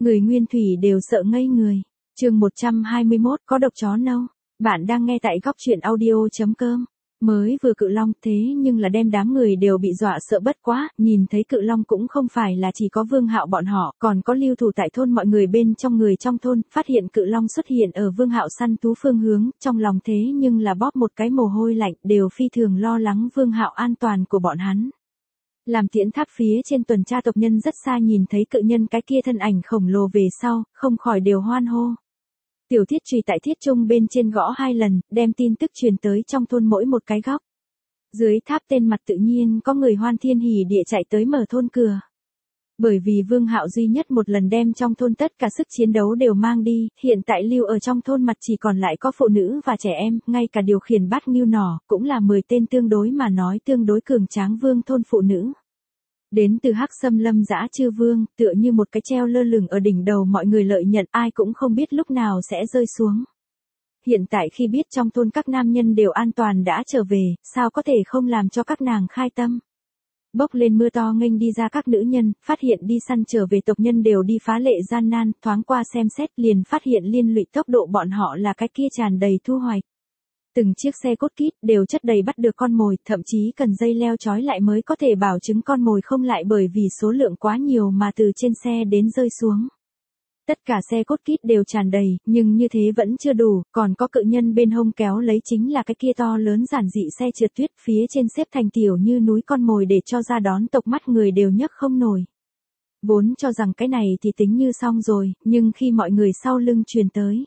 Người Nguyên Thủy đều sợ ngây người. Chương 121 có độc chó nâu. Bạn đang nghe tại góc truyện audio.com. Mới vừa cự long thế nhưng là đem đám người đều bị dọa sợ bất quá, nhìn thấy cự long cũng không phải là chỉ có Vương Hạo bọn họ, còn có lưu thủ tại thôn mọi người bên trong người trong thôn, phát hiện cự long xuất hiện ở Vương Hạo săn thú phương hướng, trong lòng thế nhưng là bóp một cái mồ hôi lạnh, đều phi thường lo lắng Vương Hạo an toàn của bọn hắn. Làm tiễn tháp phía trên tuần tra tộc nhân rất xa nhìn thấy cự nhân cái kia thân ảnh khổng lồ về sau, không khỏi đều hoan hô. Tiểu thiết chùy tại thiết trung bên trên gõ 2 lần, đem tin tức truyền tới trong thôn mỗi một cái góc. Dưới tháp tên mặt tự nhiên có người hoan thiên hỉ địa chạy tới mở thôn cửa. Bởi vì Vương Hạo duy nhất một lần đem trong thôn tất cả sức chiến đấu đều mang đi, hiện tại lưu ở trong thôn mặt chỉ còn lại có phụ nữ và trẻ em, ngay cả điều khiển bát ngưu nỏ, cũng là 10 tên tương đối mà nói tương đối cường tráng vương thôn phụ nữ. Đến từ Hắc Xâm Lâm Dã Chư Vương, tựa như một cái treo lơ lửng ở đỉnh đầu mọi người lợi nhận, ai cũng không biết lúc nào sẽ rơi xuống. Hiện tại khi biết trong thôn các nam nhân đều an toàn đã trở về, sao có thể không làm cho các nàng khai tâm. Bốc lên mưa to nghênh đi ra các nữ nhân, phát hiện đi săn trở về tộc nhân đều đi phá lệ gian nan, thoáng qua xem xét liền phát hiện liên lụy tốc độ bọn họ là cái kia tràn đầy thu hoạch. Từng chiếc xe cốt kít đều chất đầy bắt được con mồi, thậm chí cần dây leo trói lại mới có thể bảo chứng con mồi không lại bởi vì số lượng quá nhiều mà từ trên xe đến rơi xuống. Tất cả xe cốt kít đều tràn đầy, nhưng như thế vẫn chưa đủ, còn có cự nhân bên hông kéo lấy chính là cái kia to lớn giản dị xe trượt tuyết, phía trên xếp thành tiểu như núi con mồi để cho ra đón tộc mắt người đều nhấc không nổi. Vốn cho rằng cái này thì tính như xong rồi, nhưng khi mọi người sau lưng truyền tới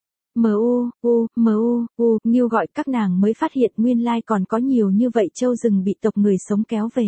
Ngưu gọi các nàng mới phát hiện nguyên lai còn có nhiều như vậy trâu rừng bị tộc người sống kéo về.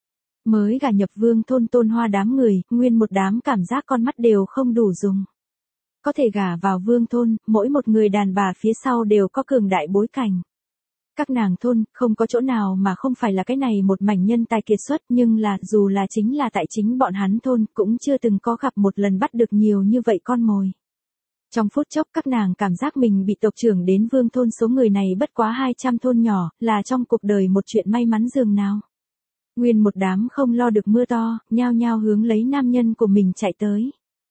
Mới gả nhập vương thôn Tôn Hoa đám người, nguyên một đám cảm giác con mắt đều không đủ dùng. Có thể gả vào vương thôn, mỗi một người đàn bà phía sau đều có cường đại bối cảnh. Các nàng thôn, không có chỗ nào mà không phải là cái này một mảnh nhân tài kiệt xuất, nhưng là, dù là chính là tại chính bọn hắn thôn, cũng chưa từng có gặp một lần bắt được nhiều như vậy con mồi. Trong phút chốc các nàng cảm giác mình bị tộc trưởng đến vương thôn số người này bất quá 200 thôn nhỏ, là trong cuộc đời một chuyện may mắn dường nào. Nguyên một đám không lo được mưa to, nhao nhao hướng lấy nam nhân của mình chạy tới.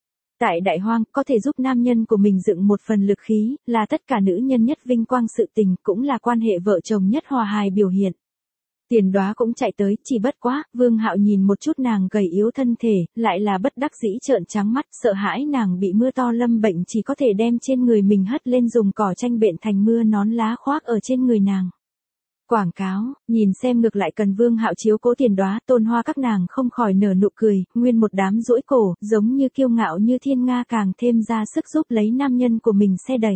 Tại đại hoang, có thể giúp nam nhân của mình dựng một phần lực khí, là tất cả nữ nhân nhất vinh quang sự tình, cũng là quan hệ vợ chồng nhất hòa hài biểu hiện. Tiền Đoá cũng chạy tới, chỉ bất quá, Vương Hạo nhìn một chút nàng gầy yếu thân thể, lại là bất đắc dĩ trợn trắng mắt, sợ hãi nàng bị mưa to lâm bệnh chỉ có thể đem trên người mình hất lên dùng cỏ tranh bệnh thành mưa nón lá khoác ở trên người nàng. Quảng cáo, nhìn xem ngược lại cần Vương Hạo chiếu cố Tiền Đoá, Tôn Hoa các nàng không khỏi nở nụ cười, nguyên một đám duỗi cổ, giống như kiêu ngạo như thiên nga càng thêm ra sức giúp lấy nam nhân của mình xe đẩy.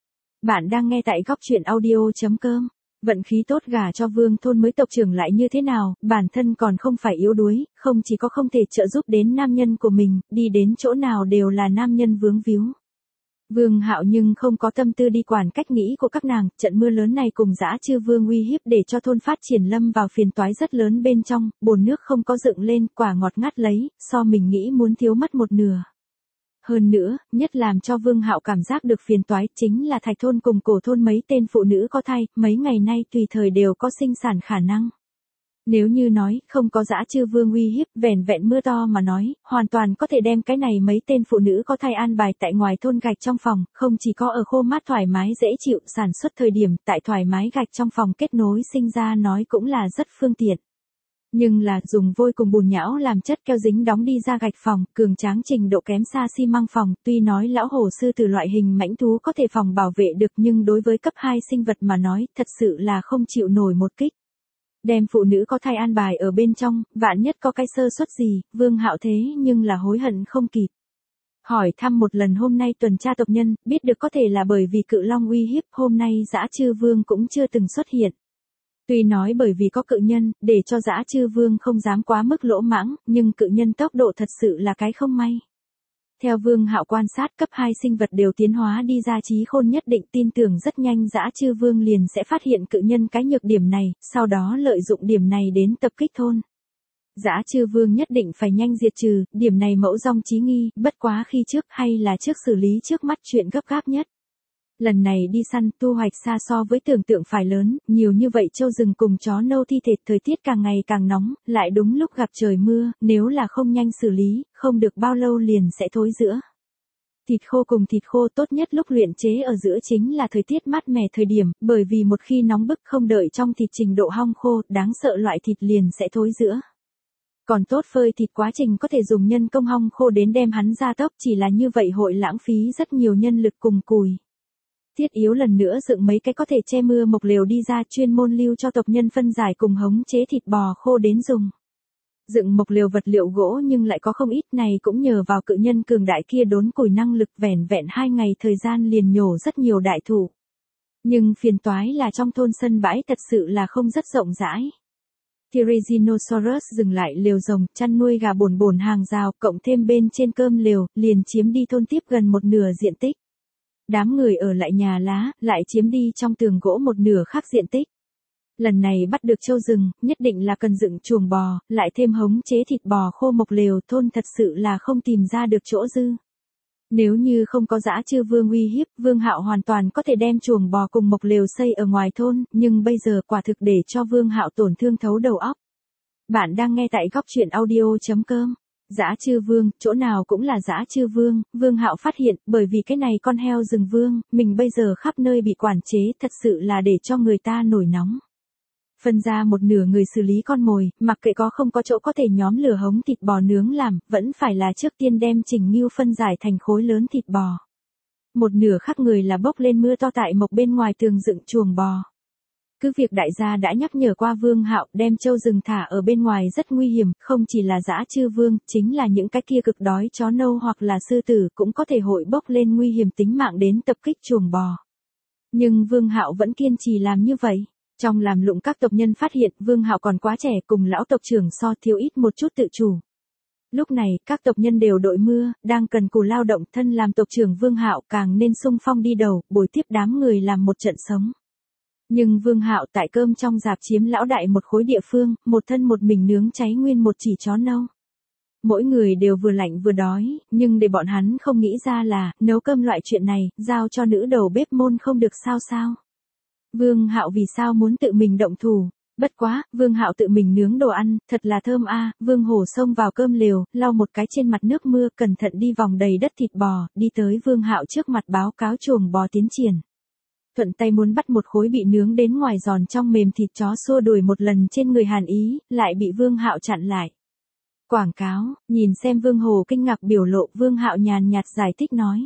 Bạn đang nghe tại góc truyện audio.com. Vận khí tốt gả cho vương thôn mới tộc trưởng lại như thế nào, bản thân còn không phải yếu đuối, không chỉ có không thể trợ giúp đến nam nhân của mình, đi đến chỗ nào đều là nam nhân vướng víu. Vương Hạo nhưng không có tâm tư đi quản cách nghĩ của các nàng, trận mưa lớn này cùng Dã Chư Vương uy hiếp để cho thôn phát triển lâm vào phiền toái rất lớn bên trong, bồn nước không có dựng lên, quả ngọt ngắt lấy, so mình nghĩ muốn thiếu mất một nửa. Hơn nữa, nhất làm cho Vương Hạo cảm giác được phiền toái chính là Thạch thôn cùng Cổ thôn mấy tên phụ nữ có thai, mấy ngày nay tùy thời đều có sinh sản khả năng. Nếu như nói, không có Dã Chư Vương uy hiếp, vẻn vẹn mưa to mà nói, hoàn toàn có thể đem cái này mấy tên phụ nữ có thai an bài tại ngoài thôn gạch trong phòng, không chỉ có ở khô mát thoải mái dễ chịu, sản xuất thời điểm, tại thoải mái gạch trong phòng kết nối sinh ra nói cũng là rất phương tiện. Nhưng là dùng vôi cùng bùn nhão làm chất keo dính đóng đi ra gạch phòng, cường tráng trình độ kém xa xi măng phòng, tuy nói lão hổ sư từ loại hình mãnh thú có thể phòng bảo vệ được nhưng đối với cấp 2 sinh vật mà nói, thật sự là không chịu nổi một kích. Đem phụ nữ có thai an bài ở bên trong, vạn nhất có cái sơ suất gì, Vương Hạo thế nhưng là hối hận không kịp. Hỏi thăm một lần hôm nay tuần tra tộc nhân, biết được có thể là bởi vì cự long uy hiếp, hôm nay Dã Chư Vương cũng chưa từng xuất hiện. Tuy nói bởi vì có cự nhân, để cho Dã Chư Vương không dám quá mức lỗ mãng, nhưng cự nhân tốc độ thật sự là cái không may. Theo Vương Hạo quan sát cấp 2 sinh vật đều tiến hóa đi ra trí khôn nhất định tin tưởng rất nhanh Dã Chư Vương liền sẽ phát hiện cự nhân cái nhược điểm này, sau đó lợi dụng điểm này đến tập kích thôn. Dã Chư Vương nhất định phải nhanh diệt trừ, điểm này mẫu dong chí nghi, bất quá khi trước hay là trước xử lý trước mắt chuyện gấp gáp nhất. Lần này đi săn thu hoạch xa so với tưởng tượng phải lớn, nhiều như vậy trâu rừng cùng chó nâu thi thể, thời tiết càng ngày càng nóng, lại đúng lúc gặp trời mưa, nếu là không nhanh xử lý, không được bao lâu liền sẽ thối rữa. Thịt khô cùng thịt khô tốt nhất lúc luyện chế ở giữa chính là thời tiết mát mẻ thời điểm, bởi vì một khi nóng bức không đợi trong thịt trình độ hong khô, đáng sợ loại thịt liền sẽ thối rữa. Còn tốt phơi thịt quá trình có thể dùng nhân công hong khô đến đem hắn ra tốc, chỉ là như vậy hội lãng phí rất nhiều nhân lực cùng củi. Thiết yếu lần nữa dựng mấy cái có thể che mưa mộc lều đi ra chuyên môn lưu cho tộc nhân phân giải cùng hống chế thịt bò khô đến dùng. Dựng mộc lều vật liệu gỗ nhưng lại có không ít này cũng nhờ vào cự nhân cường đại kia đốn củi năng lực vẻn vẹn 2 ngày thời gian liền nhổ rất nhiều đại thụ. Nhưng phiền toái là trong thôn sân bãi thật sự là không rất rộng rãi. Tyrannosaurus dừng lại lều rồng, chăn nuôi gà bồn hàng rào, cộng thêm bên trên cơm lều, liền chiếm đi thôn tiếp gần một nửa diện tích. Đám người ở lại nhà lá, lại chiếm đi trong tường gỗ một nửa khác diện tích. Lần này bắt được trâu rừng, nhất định là cần dựng chuồng bò, lại thêm hống chế thịt bò khô mộc lều, thôn thật sự là không tìm ra được chỗ dư. Nếu như không có Dã Chư Vương uy hiếp, Vương Hạo hoàn toàn có thể đem chuồng bò cùng mộc lều xây ở ngoài thôn, nhưng bây giờ quả thực để cho Vương Hạo tổn thương thấu đầu óc. Bạn đang nghe tại góc truyện audio.com. Dã Chư Vương, chỗ nào cũng là Dã Chư Vương, Vương Hạo phát hiện, bởi vì cái này con heo rừng vương, mình bây giờ khắp nơi bị quản chế, thật sự là để cho người ta nổi nóng. Phân ra một nửa người xử lý con mồi, mặc kệ có không có chỗ có thể nhóm lửa hống thịt bò nướng làm, vẫn phải là trước tiên đem Trình Ngưu phân giải thành khối lớn thịt bò. Một nửa khác người là bốc lên mưa to tại mộc bên ngoài tường dựng chuồng bò. Cứ việc đại gia đã nhắc nhở qua Vương Hạo đem trâu rừng thả ở bên ngoài rất nguy hiểm, không chỉ là Dã Chư Vương, chính là những cái kia cực đói chó nâu hoặc là sư tử cũng có thể hội bốc lên nguy hiểm tính mạng đến tập kích chuồng bò. Nhưng Vương Hạo vẫn kiên trì làm như vậy. Trong làm lụng các tộc nhân phát hiện Vương Hạo còn quá trẻ cùng lão tộc trưởng so thiếu ít một chút tự chủ. Lúc này, các tộc nhân đều đội mưa, đang cần cù lao động, thân làm tộc trưởng Vương Hạo càng nên xung phong đi đầu, bồi tiếp đám người làm một trận sống. Nhưng Vương Hạo tại cơm trong rạp chiếm lão đại một khối địa phương, một thân một mình nướng cháy nguyên một chỉ chó nâu. Mỗi người đều vừa lạnh vừa đói, nhưng để bọn hắn không nghĩ ra là, nấu cơm loại chuyện này, giao cho nữ đầu bếp môn không được sao. Vương Hạo vì sao muốn tự mình động thủ? Bất quá, Vương Hạo tự mình nướng đồ ăn, thật là thơm a. Vương Hổ xông vào cơm lều, lau một cái trên mặt nước mưa, cẩn thận đi vòng đầy đất thịt bò, đi tới Vương Hạo trước mặt báo cáo chuồng bò tiến triển. Thuận tay muốn bắt một khối bị nướng đến ngoài giòn trong mềm thịt chó xua đuổi một lần trên người Hàn Ý, lại bị Vương Hạo chặn lại. Quảng cáo, nhìn xem Vương Hổ kinh ngạc biểu lộ, Vương Hạo nhàn nhạt giải thích nói.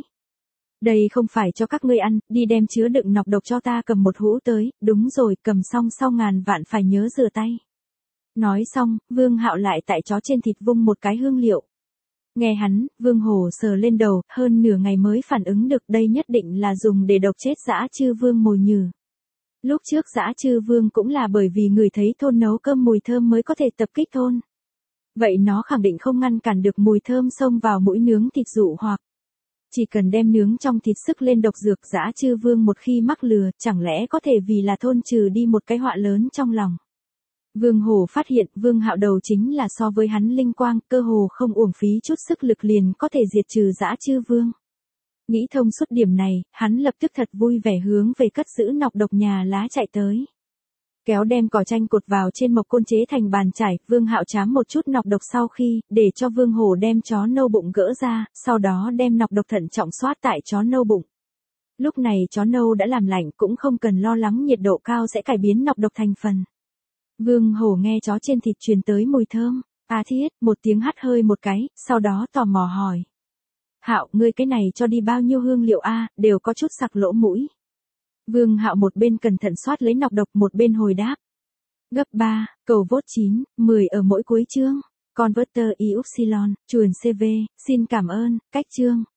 Đây không phải cho các ngươi ăn, đi đem chứa đựng nọc độc cho ta cầm một hũ tới, đúng rồi, cầm xong sau ngàn vạn phải nhớ rửa tay. Nói xong, Vương Hạo lại tại chó trên thịt vung một cái hương liệu. Nghe hắn, Vương Hổ sờ lên đầu, hơn nửa ngày mới phản ứng được đây nhất định là dùng để độc chết Dã Chư Vương mồi nhử. Lúc trước Dã Chư Vương cũng là bởi vì người thấy thôn nấu cơm mùi thơm mới có thể tập kích thôn. Vậy nó khẳng định không ngăn cản được mùi thơm xông vào mũi nướng thịt dụ hoặc. Chỉ cần đem nướng trong thịt sức lên độc dược Dã Chư Vương một khi mắc lừa, chẳng lẽ có thể vì là thôn trừ đi một cái họa lớn trong lòng. Vương Hổ phát hiện Vương Hạo đầu chính là so với hắn linh quang, cơ hồ không uổng phí chút sức lực liền có thể diệt trừ Dã Chư Vương. Nghĩ thông suốt điểm này, hắn lập tức thật vui vẻ hướng về cất giữ nọc độc nhà lá chạy tới. Kéo đem cỏ tranh cột vào trên mộc côn chế thành bàn chải, Vương Hạo chám một chút nọc độc sau khi, để cho Vương Hổ đem chó nâu bụng gỡ ra, sau đó đem nọc độc thận trọng xoát tại chó nâu bụng. Lúc này chó nâu đã làm lạnh cũng không cần lo lắng nhiệt độ cao sẽ cải biến nọc độc thành phần. Vương Hổ nghe chó trên thịt truyền tới mùi thơm, thiết, một tiếng hắt hơi một cái, sau đó tò mò hỏi. Hạo, ngươi cái này cho đi bao nhiêu hương liệu đều có chút sặc lỗ mũi. Vương Hạo một bên cẩn thận soát lấy nọc độc một bên hồi đáp. Gấp 3, cầu vote 9, 10 ở mỗi cuối chương. Converter y upsilon, chuồn CV, xin cảm ơn, cách chương.